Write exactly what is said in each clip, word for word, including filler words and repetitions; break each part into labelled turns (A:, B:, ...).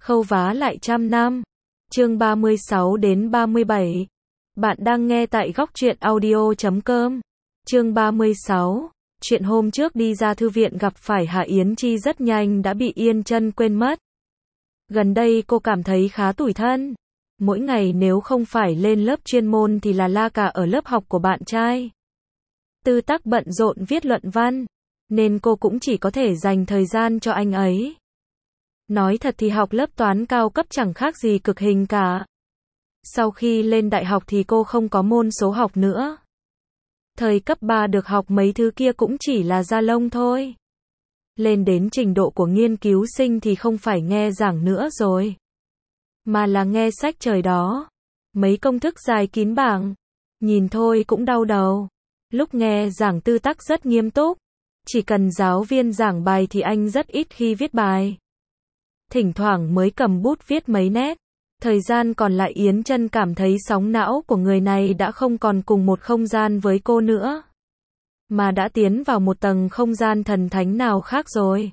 A: Khâu vá lại trăm năm. Chương ba mươi sáu đến ba mươi bảy. Bạn đang nghe tại góc truyện audio chấm com. Chương ba mươi sáu. Chuyện hôm trước đi ra thư viện gặp phải Hạ Yến Chi rất nhanh đã bị Yên Chân quên mất. Gần đây cô cảm thấy khá tủi thân. Mỗi ngày nếu không phải lên lớp chuyên môn thì là la cà ở lớp học của bạn trai. Tư Tắc bận rộn viết luận văn, nên cô cũng chỉ có thể dành thời gian cho anh ấy. Nói thật thì học lớp toán cao cấp chẳng khác gì cực hình cả. Sau khi lên đại học thì cô không có môn số học nữa. Thời cấp ba được học mấy thứ kia cũng chỉ là da lông thôi. Lên đến trình độ của nghiên cứu sinh thì không phải nghe giảng nữa rồi, mà là nghe sách trời đó. Mấy công thức dài kín bảng, nhìn thôi cũng đau đầu. Lúc nghe giảng Tư Tắc rất nghiêm túc. Chỉ cần giáo viên giảng bài thì anh rất ít khi viết bài. Thỉnh thoảng mới cầm bút viết mấy nét. Thời gian còn lại Yến Chân cảm thấy sóng não của người này đã không còn cùng một không gian với cô nữa, mà đã tiến vào một tầng không gian thần thánh nào khác rồi.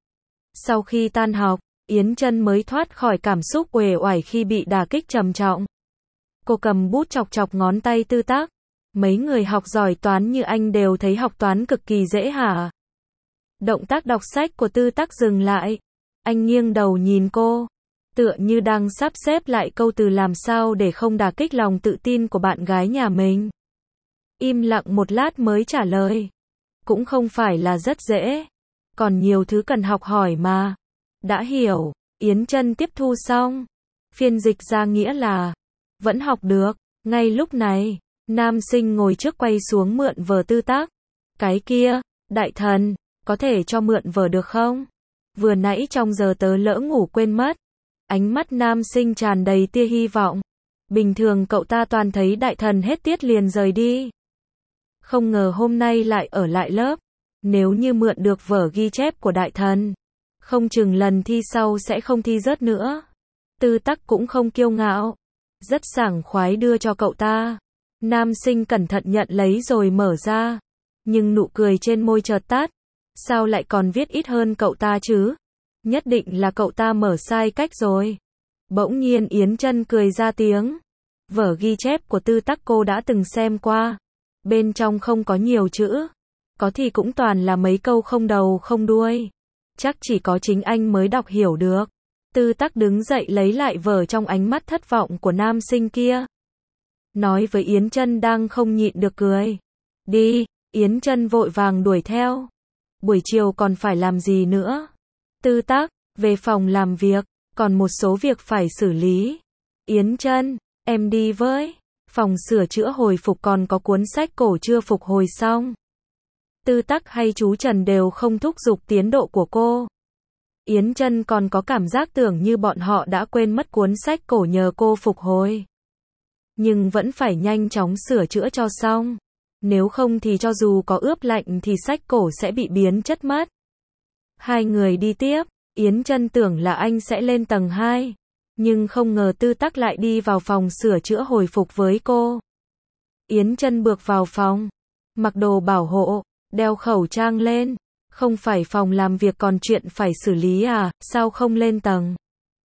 A: Sau khi tan học, Yến Chân mới thoát khỏi cảm xúc uể oải khi bị đả kích trầm trọng. Cô cầm bút chọc chọc ngón tay Tư Tắc. Mấy người học giỏi toán như anh đều thấy học toán cực kỳ dễ hả? Động tác đọc sách của Tư Tắc dừng lại. Anh nghiêng đầu nhìn cô, tựa như đang sắp xếp lại câu từ làm sao để không đả kích lòng tự tin của bạn gái nhà mình. Im lặng một lát mới trả lời. Cũng không phải là rất dễ. Còn nhiều thứ cần học hỏi mà. Đã hiểu. Yến Chân tiếp thu xong. Phiên dịch ra nghĩa là vẫn học được. Ngay lúc này, nam sinh ngồi trước quay xuống mượn vở Tư Tắc. Cái kia, đại thần, có thể cho mượn vở được không? Vừa nãy trong giờ tớ lỡ ngủ quên mất. Ánh mắt nam sinh tràn đầy tia hy vọng. Bình thường cậu ta toàn thấy đại thần hết tiết liền rời đi. Không ngờ hôm nay lại ở lại lớp. Nếu như mượn được vở ghi chép của đại thần, không chừng lần thi sau sẽ không thi rớt nữa. Tư Tắc cũng không kiêu ngạo, rất sảng khoái đưa cho cậu ta. Nam sinh cẩn thận nhận lấy rồi mở ra. Nhưng nụ cười trên môi chợt tắt. Sao lại còn viết ít hơn cậu ta chứ? Nhất định là cậu ta mở sai cách rồi. Bỗng nhiên Yến Chân cười ra tiếng. Vở ghi chép của Tư Tắc cô đã từng xem qua. Bên trong không có nhiều chữ. Có thì cũng toàn là mấy câu không đầu không đuôi. Chắc chỉ có chính anh mới đọc hiểu được. Tư Tắc đứng dậy lấy lại vở trong ánh mắt thất vọng của nam sinh kia. Nói với Yến Chân đang không nhịn được cười. Đi, Yến Chân vội vàng đuổi theo. Buổi chiều còn phải làm gì nữa? Tư Tắc, về phòng làm việc, còn một số việc phải xử lý. Yến Chân, em đi với. Phòng sửa chữa hồi phục còn có cuốn sách cổ chưa phục hồi xong. Tư Tắc hay chú Trần đều không thúc giục tiến độ của cô. Yến Chân còn có cảm giác tưởng như bọn họ đã quên mất cuốn sách cổ nhờ cô phục hồi. Nhưng vẫn phải nhanh chóng sửa chữa cho xong. Nếu không thì cho dù có ướp lạnh thì sách cổ sẽ bị biến chất mất. Hai người đi tiếp. Yến Chân tưởng là anh sẽ lên tầng hai. Nhưng không ngờ Tư Tắc lại đi vào phòng sửa chữa hồi phục với cô. Yến Chân bước vào phòng. Mặc đồ bảo hộ, đeo khẩu trang lên. Không phải phòng làm việc còn chuyện phải xử lý à, sao không lên tầng?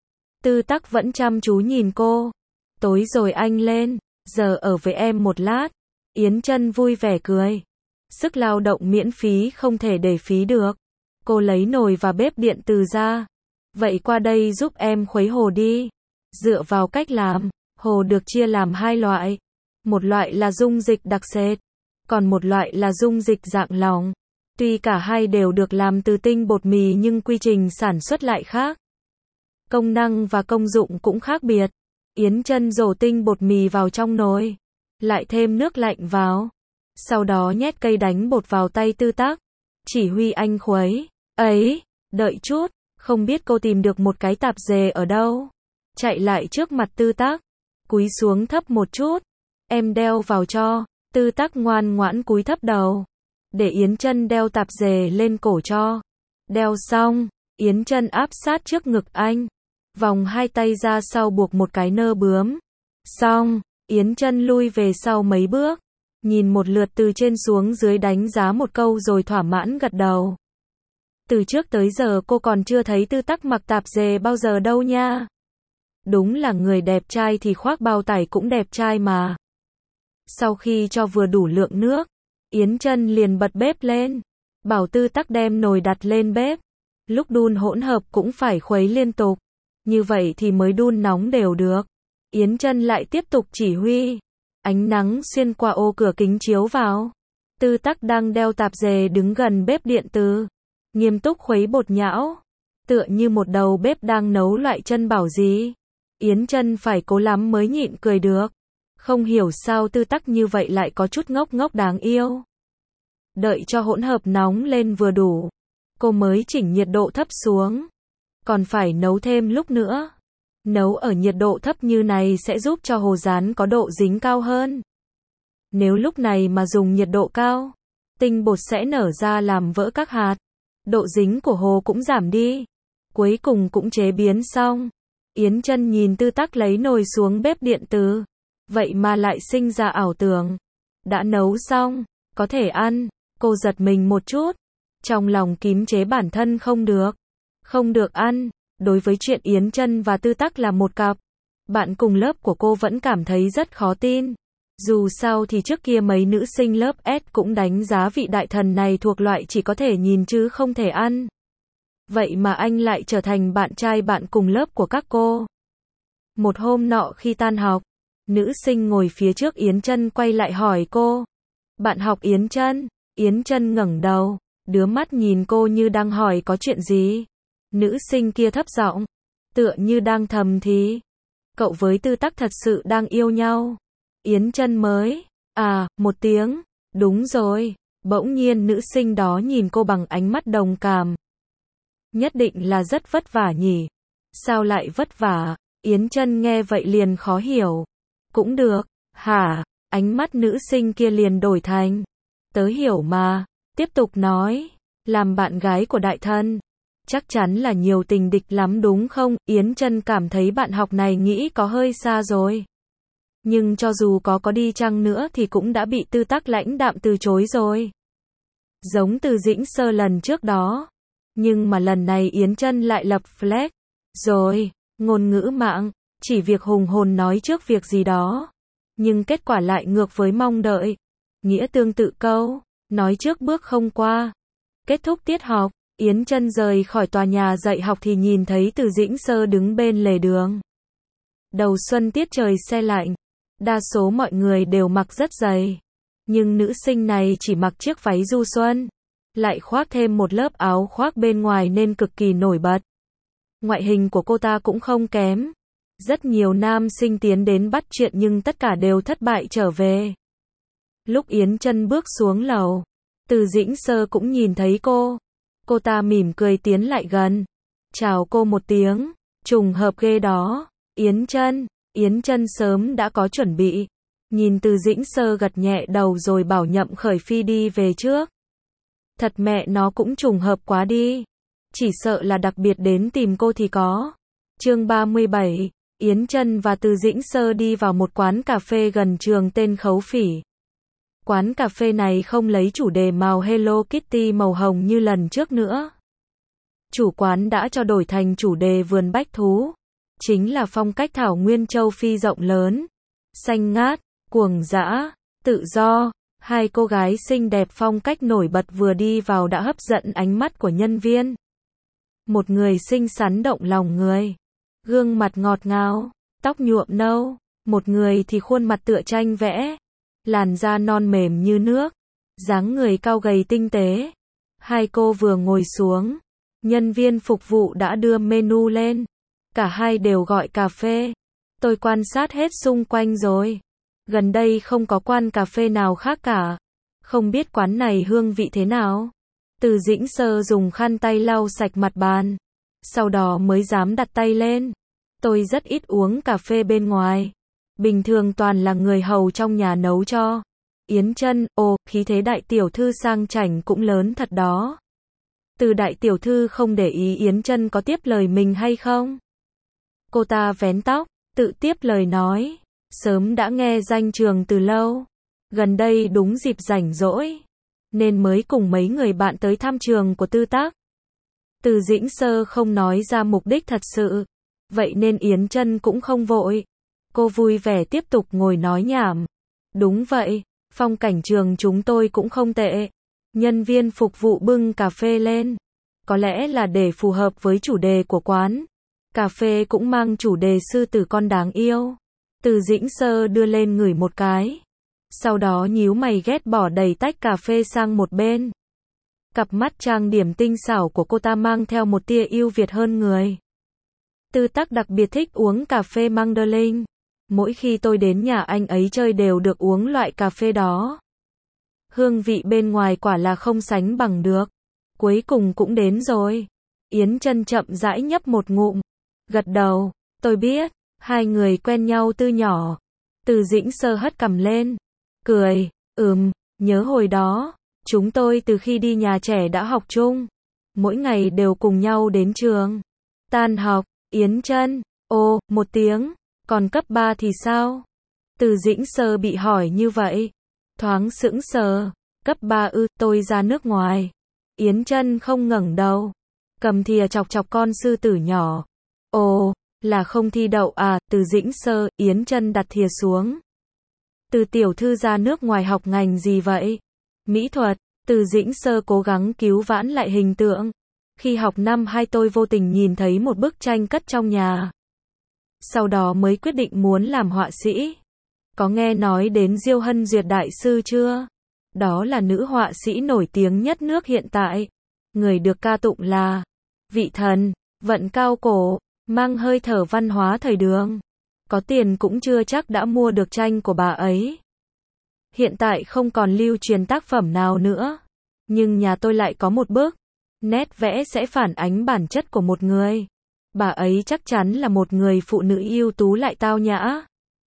A: Tư Tắc vẫn chăm chú nhìn cô. Tối rồi anh lên, giờ ở với em một lát. Yến Chân vui vẻ cười. Sức lao động miễn phí không thể để phí được. Cô lấy nồi và bếp điện từ ra. Vậy qua đây giúp em khuấy hồ đi. Dựa vào cách làm, hồ được chia làm hai loại. Một loại là dung dịch đặc sệt, còn một loại là dung dịch dạng lỏng. Tuy cả hai đều được làm từ tinh bột mì nhưng quy trình sản xuất lại khác. Công năng và công dụng cũng khác biệt. Yến Chân đổ tinh bột mì vào trong nồi, lại thêm nước lạnh vào. Sau đó nhét cây đánh bột vào tay Tư Tắc. Chỉ huy anh khuấy. Ấy, đợi chút, không biết cô tìm được một cái tạp dề ở đâu. Chạy lại trước mặt Tư Tắc, cúi xuống thấp một chút. Em đeo vào cho. Tư Tắc ngoan ngoãn cúi thấp đầu. Để Yến Chân đeo tạp dề lên cổ cho. Đeo xong, Yến Chân áp sát trước ngực anh. Vòng hai tay ra sau buộc một cái nơ bướm. Xong, Yến Chân lui về sau mấy bước. Nhìn một lượt từ trên xuống dưới đánh giá một câu rồi thỏa mãn gật đầu. Từ trước tới giờ cô còn chưa thấy Tư Tắc mặc tạp dề bao giờ đâu nha. Đúng là người đẹp trai thì khoác bao tải cũng đẹp trai mà. Sau khi cho vừa đủ lượng nước, Yến Chân liền bật bếp lên, bảo Tư Tắc đem nồi đặt lên bếp. Lúc đun hỗn hợp cũng phải khuấy liên tục, như vậy thì mới đun nóng đều được. Yến Chân lại tiếp tục chỉ huy. Ánh nắng xuyên qua ô cửa kính chiếu vào. Tư Tắc đang đeo tạp dề đứng gần bếp điện từ, nghiêm túc khuấy bột nhão, tựa như một đầu bếp đang nấu loại chân bảo gì. Yến Chân phải cố lắm mới nhịn cười được. Không hiểu sao Tư Tắc như vậy lại có chút ngốc ngốc đáng yêu. Đợi cho hỗn hợp nóng lên vừa đủ, cô mới chỉnh nhiệt độ thấp xuống. Còn phải nấu thêm lúc nữa. Nấu ở nhiệt độ thấp như này sẽ giúp cho hồ rán có độ dính cao hơn. Nếu lúc này mà dùng nhiệt độ cao, tinh bột sẽ nở ra làm vỡ các hạt. Độ dính của hồ cũng giảm đi. Cuối cùng cũng chế biến xong. Yến Chân nhìn Tư Tắc lấy nồi xuống bếp điện từ. Vậy mà lại sinh ra ảo tưởng. Đã nấu xong, có thể ăn. Cô giật mình một chút. Trong lòng kìm chế bản thân không được. Không được ăn. Đối với chuyện Yến Chân và Tư Tắc là một cặp, bạn cùng lớp của cô vẫn cảm thấy rất khó tin. Dù sao thì trước kia mấy nữ sinh lớp S cũng đánh giá vị đại thần này thuộc loại chỉ có thể nhìn chứ không thể ăn. Vậy mà anh lại trở thành bạn trai bạn cùng lớp của các cô. Một hôm nọ khi tan học, nữ sinh ngồi phía trước Yến Chân quay lại hỏi cô. Bạn học Yến Chân? Yến Chân ngẩng đầu, đứa mắt nhìn cô như đang hỏi có chuyện gì. Nữ sinh kia thấp giọng, tựa như đang thầm thì. Cậu với Tư Tắc thật sự đang yêu nhau. Yến Chân mới, à, một tiếng, đúng rồi. Bỗng nhiên nữ sinh đó nhìn cô bằng ánh mắt đồng cảm. Nhất định là rất vất vả nhỉ. Sao lại vất vả? Yến Chân nghe vậy liền khó hiểu. Cũng được, hả? Ánh mắt nữ sinh kia liền đổi thành. Tớ hiểu mà. Tiếp tục nói, làm bạn gái của đại thần. Chắc chắn là nhiều tình địch lắm đúng không? Yến Chân cảm thấy bạn học này nghĩ có hơi xa rồi. Nhưng cho dù có có đi chăng nữa thì cũng đã bị Tư Tắc lãnh đạm từ chối rồi. Giống Từ Dĩnh Sơ lần trước đó. Nhưng mà lần này Yến Chân lại lập flag. Rồi, ngôn ngữ mạng, chỉ việc hùng hồn nói trước việc gì đó. Nhưng kết quả lại ngược với mong đợi. Nghĩa tương tự câu, nói trước bước không qua. Kết thúc tiết học, Yến Chân rời khỏi tòa nhà dạy học thì nhìn thấy Từ Dĩnh Sơ đứng bên lề đường. Đầu xuân tiết trời se lạnh, đa số mọi người đều mặc rất dày. Nhưng nữ sinh này chỉ mặc chiếc váy du xuân, lại khoác thêm một lớp áo khoác bên ngoài nên cực kỳ nổi bật. Ngoại hình của cô ta cũng không kém. Rất nhiều nam sinh tiến đến bắt chuyện nhưng tất cả đều thất bại trở về. Lúc Yến Chân bước xuống lầu, Từ Dĩnh Sơ cũng nhìn thấy cô. Cô ta mỉm cười tiến lại gần. Chào cô một tiếng. Trùng hợp ghê đó. Yến Chân. Yến Chân sớm đã có chuẩn bị. Nhìn Từ Dĩnh Sơ gật nhẹ đầu rồi bảo Nhậm Khởi Phi đi về trước. Thật mẹ nó cũng trùng hợp quá đi. Chỉ sợ là đặc biệt đến tìm cô thì có. Chương ba mươi bảy. Yến Chân và Từ Dĩnh Sơ đi vào một quán cà phê gần trường tên Khấu Phỉ. Quán cà phê này không lấy chủ đề màu Hello Kitty màu hồng như lần trước nữa. Chủ quán đã cho đổi thành chủ đề vườn bách thú. Chính là phong cách thảo nguyên châu Phi rộng lớn, xanh ngát, cuồng dã, tự do. Hai cô gái xinh đẹp phong cách nổi bật vừa đi vào đã hấp dẫn ánh mắt của nhân viên. Một người xinh xắn động lòng người, gương mặt ngọt ngào, tóc nhuộm nâu. Một người thì khuôn mặt tựa tranh vẽ, làn da non mềm như nước, dáng người cao gầy tinh tế. Hai cô vừa ngồi xuống, nhân viên phục vụ đã đưa menu lên. Cả hai đều gọi cà phê. Tôi quan sát hết xung quanh rồi. Gần đây không có quán cà phê nào khác cả. Không biết quán này hương vị thế nào. Từ Dĩnh Sơ dùng khăn tay lau sạch mặt bàn. Sau đó mới dám đặt tay lên. Tôi rất ít uống cà phê bên ngoài. Bình thường toàn là người hầu trong nhà nấu cho. Yến Chân, ồ, khí thế đại tiểu thư sang chảnh cũng lớn thật đó. Từ đại tiểu thư không để ý Yến Chân có tiếp lời mình hay không. Cô ta vén tóc, tự tiếp lời nói. Sớm đã nghe danh trường từ lâu. Gần đây đúng dịp rảnh rỗi, nên mới cùng mấy người bạn tới thăm trường của Tư Tắc. Từ Dĩnh Sơ không nói ra mục đích thật sự. Vậy nên Yến Chân cũng không vội. Cô vui vẻ tiếp tục ngồi nói nhảm. Đúng vậy, phong cảnh trường chúng tôi cũng không tệ. Nhân viên phục vụ bưng cà phê lên. Có lẽ là để phù hợp với chủ đề của quán. Cà phê cũng mang chủ đề sư tử con đáng yêu. Từ Dĩnh Sơ đưa lên ngửi một cái. Sau đó nhíu mày ghét bỏ đẩy tách cà phê sang một bên. Cặp mắt trang điểm tinh xảo của cô ta mang theo một tia ưu việt hơn người. Tư Tắc đặc biệt thích uống cà phê Mandarin. Mỗi khi tôi đến nhà anh ấy chơi đều được uống loại cà phê đó. Hương vị bên ngoài quả là không sánh bằng được. Cuối cùng cũng đến rồi. Yến Chân chậm rãi nhấp một ngụm. Gật đầu, tôi biết, hai người quen nhau từ nhỏ. Từ Dĩnh Sơ hất cằm lên. Cười, ừm, nhớ hồi đó, chúng tôi từ khi đi nhà trẻ đã học chung. Mỗi ngày đều cùng nhau đến trường. Tan học, Yến Chân, ồ, một tiếng, còn cấp ba thì sao? Từ Dĩnh Sơ bị hỏi như vậy. Thoáng sững sờ, cấp ba ư, tôi ra nước ngoài. Yến Chân không ngẩng đầu. Cầm thìa chọc chọc con sư tử nhỏ. Ồ, là không thi đậu à, Từ Dĩnh Sơ, Yến Chân đặt thìa xuống. Từ tiểu thư ra nước ngoài học ngành gì vậy? Mỹ thuật. Từ Dĩnh Sơ cố gắng cứu vãn lại hình tượng. Khi học năm hai tôi vô tình nhìn thấy một bức tranh cất trong nhà. Sau đó mới quyết định muốn làm họa sĩ. Có nghe nói đến Diêu Hân Duyệt đại sư chưa? Đó là nữ họa sĩ nổi tiếng nhất nước hiện tại. Người được ca tụng là vị thần, vận cao cổ, mang hơi thở văn hóa thời đường. Có tiền cũng chưa chắc đã mua được tranh của bà ấy. Hiện tại không còn lưu truyền tác phẩm nào nữa. Nhưng nhà tôi lại có một bức. Nét vẽ sẽ phản ánh bản chất của một người. Bà ấy chắc chắn là một người phụ nữ ưu tú lại tao nhã.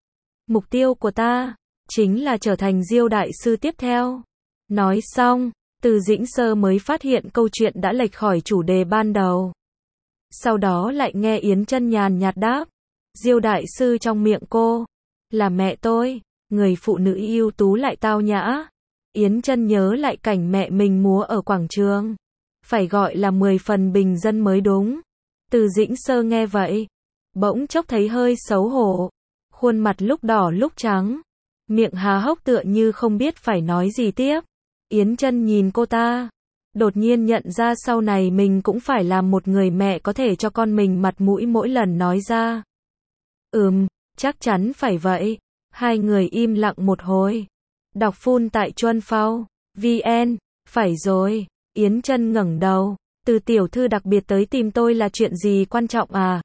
A: Mục tiêu của ta chính là trở thành Diêu đại sư tiếp theo. Nói xong, Từ Dĩnh Sơ mới phát hiện câu chuyện đã lệch khỏi chủ đề ban đầu. Sau đó lại nghe Yến Chân nhàn nhạt đáp. Diêu đại sư trong miệng cô là mẹ tôi, người phụ nữ ưu tú lại tao nhã. Yến Chân nhớ lại cảnh mẹ mình múa ở quảng trường. Phải gọi là mười phần bình dân mới đúng. Từ Dĩnh Sơ nghe vậy, bỗng chốc thấy hơi xấu hổ. Khuôn mặt lúc đỏ lúc trắng. Miệng há hốc tựa như không biết phải nói gì tiếp. Yến Chân nhìn cô ta. Đột nhiên nhận ra sau này mình cũng phải làm một người mẹ có thể cho con mình mặt mũi mỗi lần nói ra. Ừm, chắc chắn phải vậy. Hai người im lặng một hồi. Đọc full tại Chuân Phao, vê en, phải rồi. Yến Chân ngẩng đầu. Từ tiểu thư đặc biệt tới tìm tôi là chuyện gì quan trọng à?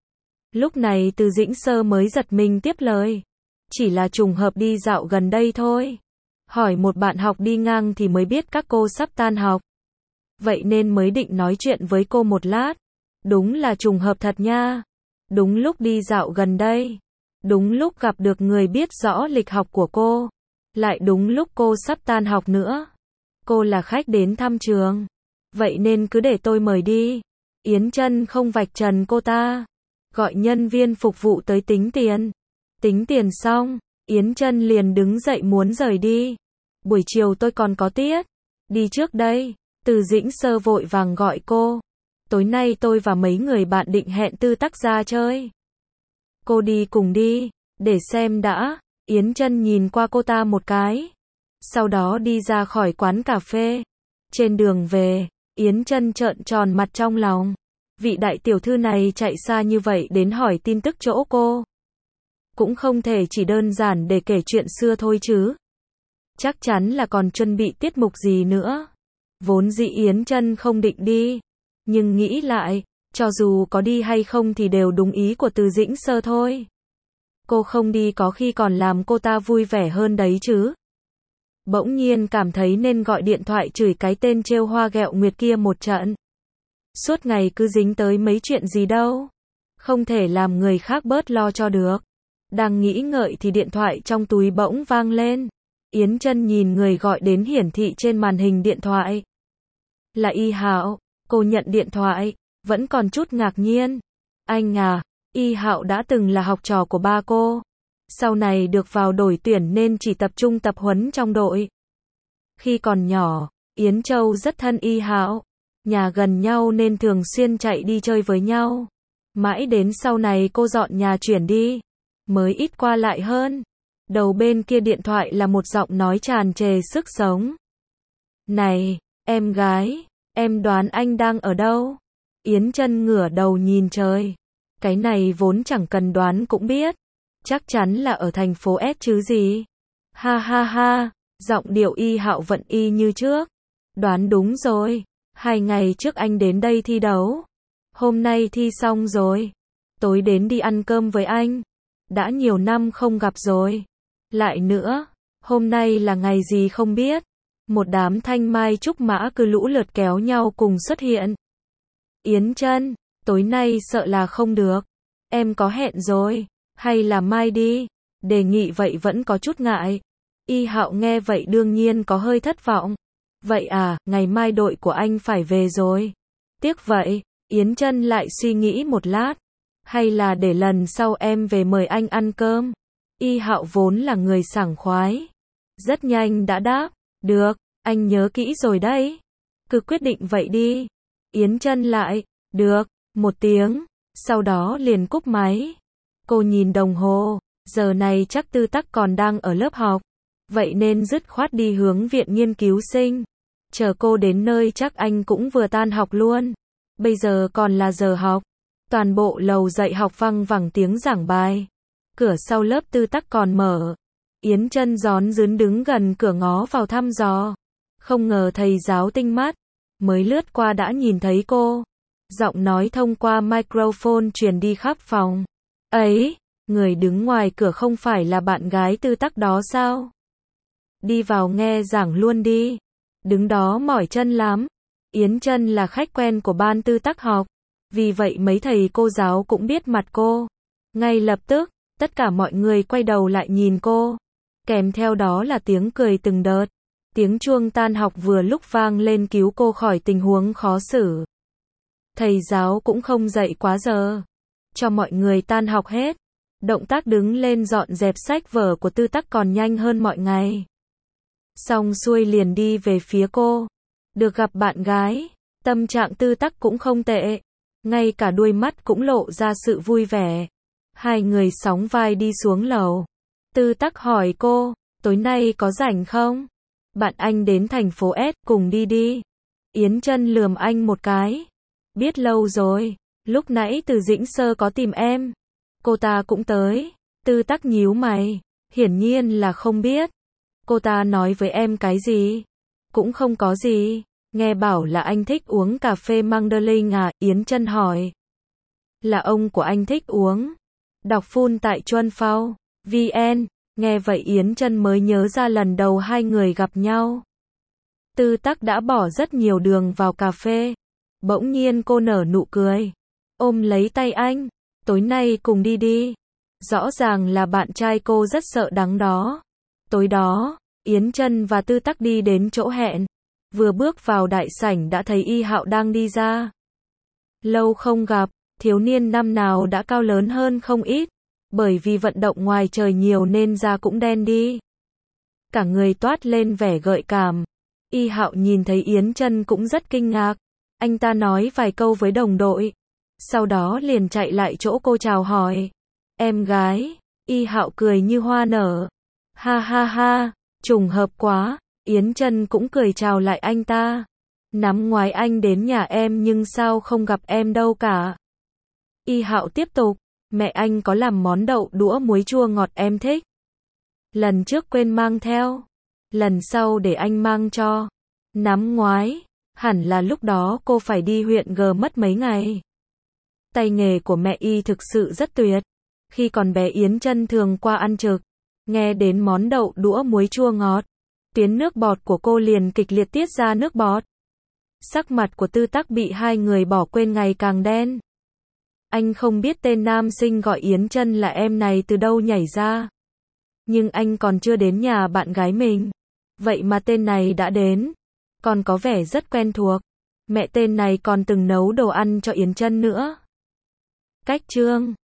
A: Lúc này Từ Dĩnh Sơ mới giật mình tiếp lời. Chỉ là trùng hợp đi dạo gần đây thôi. Hỏi một bạn học đi ngang thì mới biết các cô sắp tan học. Vậy nên mới định nói chuyện với cô một lát. Đúng là trùng hợp thật nha. Đúng lúc đi dạo gần đây. Đúng lúc gặp được người biết rõ lịch học của cô. Lại đúng lúc cô sắp tan học nữa. Cô là khách đến thăm trường. Vậy nên cứ để tôi mời đi. Yến Chân không vạch trần cô ta. Gọi nhân viên phục vụ tới tính tiền. Tính tiền xong, Yến Chân liền đứng dậy muốn rời đi. Buổi chiều tôi còn có tiết. Đi trước đây. Từ Dĩnh Sơ vội vàng gọi cô. Tối nay tôi và mấy người bạn định hẹn Tư Tắc ra chơi. Cô đi cùng đi. Để xem đã. Yến Chân nhìn qua cô ta một cái. Sau đó đi ra khỏi quán cà phê. Trên đường về, Yến Chân trợn tròn mặt trong lòng. Vị đại tiểu thư này chạy xa như vậy đến hỏi tin tức chỗ cô. Cũng không thể chỉ đơn giản để kể chuyện xưa thôi chứ. Chắc chắn là còn chuẩn bị tiết mục gì nữa. Vốn dĩ Yến Chân không định đi. Nhưng nghĩ lại, cho dù có đi hay không thì đều đúng ý của Từ Dĩnh Sơ thôi. Cô không đi có khi còn làm cô ta vui vẻ hơn đấy chứ. Bỗng nhiên cảm thấy nên gọi điện thoại chửi cái tên trêu hoa ghẹo nguyệt kia một trận. Suốt ngày cứ dính tới mấy chuyện gì đâu. Không thể làm người khác bớt lo cho được. Đang nghĩ ngợi thì điện thoại trong túi bỗng vang lên. Yến Chân nhìn người gọi đến hiển thị trên màn hình điện thoại. Là Y Hạo. Cô nhận điện thoại, vẫn còn chút ngạc nhiên. Anh à, Y Hạo đã từng là học trò của ba cô. Sau này được vào đội tuyển nên chỉ tập trung tập huấn trong đội. Khi còn nhỏ, Yến Châu rất thân Y Hạo. nhà gần nhau nên thường xuyên chạy đi chơi với nhau. Mãi đến sau này cô dọn nhà chuyển đi, mới ít qua lại hơn. Đầu bên kia điện thoại là một giọng nói tràn trề sức sống. Này, em gái, em đoán anh đang ở đâu? Yến Chân ngửa đầu nhìn trời. Cái này vốn chẳng cần đoán cũng biết. Chắc chắn là ở thành phố S chứ gì. Ha ha ha, giọng điệu Y Hạo vẫn y như trước. Đoán đúng rồi, hai ngày trước anh đến đây thi đấu. Hôm nay thi xong rồi. Tối đến đi ăn cơm với anh. Đã nhiều năm không gặp rồi. Lại nữa, hôm nay là ngày gì không biết. Một đám thanh mai trúc mã cứ lũ lượt kéo nhau cùng xuất hiện. Yến Chân, tối nay sợ là không được. Em có hẹn rồi, hay là mai đi? Đề nghị vậy vẫn có chút ngại. Y Hạo nghe vậy đương nhiên có hơi thất vọng. Vậy à, ngày mai đội của anh phải về rồi. Tiếc vậy, Yến Chân lại suy nghĩ một lát. Hay là để lần sau em về mời anh ăn cơm? Y Hạo vốn là người sảng khoái. Rất nhanh đã đáp, được, anh nhớ kỹ rồi đấy. Cứ quyết định vậy đi. Yến Chân lại, được, một tiếng, sau đó liền cúp máy. Cô nhìn đồng hồ, giờ này chắc Tư Tắc còn đang ở lớp học. Vậy nên dứt khoát đi hướng viện nghiên cứu sinh. Chờ cô đến nơi chắc anh cũng vừa tan học luôn. Bây giờ còn là giờ học. Toàn bộ lầu dạy học văng vẳng tiếng giảng bài. Cửa sau lớp Tư Tắc còn mở. Yến Chân rón rướn đứng gần cửa ngó vào thăm dò. Không ngờ thầy giáo tinh mắt. Mới lướt qua đã nhìn thấy cô. Giọng nói thông qua microphone truyền đi khắp phòng. Ấy, người đứng ngoài cửa không phải là bạn gái Tư Tắc đó sao? Đi vào nghe giảng luôn đi. Đứng đó mỏi chân lắm. Yến Chân là khách quen của ban Tư Tắc học. Vì vậy mấy thầy cô giáo cũng biết mặt cô. Ngay lập tức, tất cả mọi người quay đầu lại nhìn cô. Kèm theo đó là tiếng cười từng đợt. Tiếng chuông tan học vừa lúc vang lên cứu cô khỏi tình huống khó xử. Thầy giáo cũng không dạy quá giờ. Cho mọi người tan học hết. Động tác đứng lên dọn dẹp sách vở của Tư Tắc còn nhanh hơn mọi ngày. Xong xuôi liền đi về phía cô. Được gặp bạn gái, tâm trạng Tư Tắc cũng không tệ. Ngay cả đuôi mắt cũng lộ ra sự vui vẻ. Hai người sóng vai đi xuống lầu. Tư Tắc hỏi cô, tối nay có rảnh không? Bạn anh đến thành phố S, cùng đi đi. Yến Chân lườm anh một cái. Biết lâu rồi, lúc nãy từ Dĩnh Sơ có tìm em. Cô ta cũng tới. Tư Tắc nhíu mày, hiển nhiên là không biết. Cô ta nói với em cái gì? Cũng không có gì. Nghe bảo là anh thích uống cà phê Mandalay à? Yến Chân hỏi. Là ông của anh thích uống. Đọc full tại Chuan Phao, vê en. Nghe vậy Yến Chân mới nhớ ra lần đầu hai người gặp nhau. Tư Tắc đã bỏ rất nhiều đường vào cà phê. Bỗng nhiên cô nở nụ cười. Ôm lấy tay anh. Tối nay cùng đi đi. Rõ ràng là bạn trai cô rất sợ đắng đó. Tối đó, Yến Chân và Tư Tắc đi đến chỗ hẹn. Vừa bước vào đại sảnh đã thấy Y Hạo đang đi ra. Lâu không gặp, thiếu niên năm nào đã cao lớn hơn không ít. Bởi vì vận động ngoài trời nhiều nên da cũng đen đi. Cả người toát lên vẻ gợi cảm. Y Hạo nhìn thấy Yến Chân cũng rất kinh ngạc. Anh ta nói vài câu với đồng đội. Sau đó liền chạy lại chỗ cô chào hỏi. Em gái. Y Hạo cười như hoa nở. Ha ha ha, trùng hợp quá. Yến Chân cũng cười chào lại anh ta. Năm ngoái anh đến nhà em nhưng sao không gặp em đâu cả. Y Hạo tiếp tục. Mẹ anh có làm món đậu đũa muối chua ngọt em thích. Lần trước quên mang theo. Lần sau để anh mang cho. Năm ngoái, hẳn là lúc đó cô phải đi huyện G mất mấy ngày. Tay nghề của mẹ y thực sự rất tuyệt. Khi còn bé Yến Chân thường qua ăn trực. Nghe đến món đậu đũa muối chua ngọt. Tuyến nước bọt của cô liền kịch liệt tiết ra nước bọt. Sắc mặt của Tư Tắc bị hai người bỏ quên ngày càng đen. Anh không biết tên nam sinh gọi Yến Chân là em này từ đâu nhảy ra. Nhưng anh còn chưa đến nhà bạn gái mình. Vậy mà tên này đã đến. Còn có vẻ rất quen thuộc. Mẹ tên này còn từng nấu đồ ăn cho Yến Chân nữa. Cách chương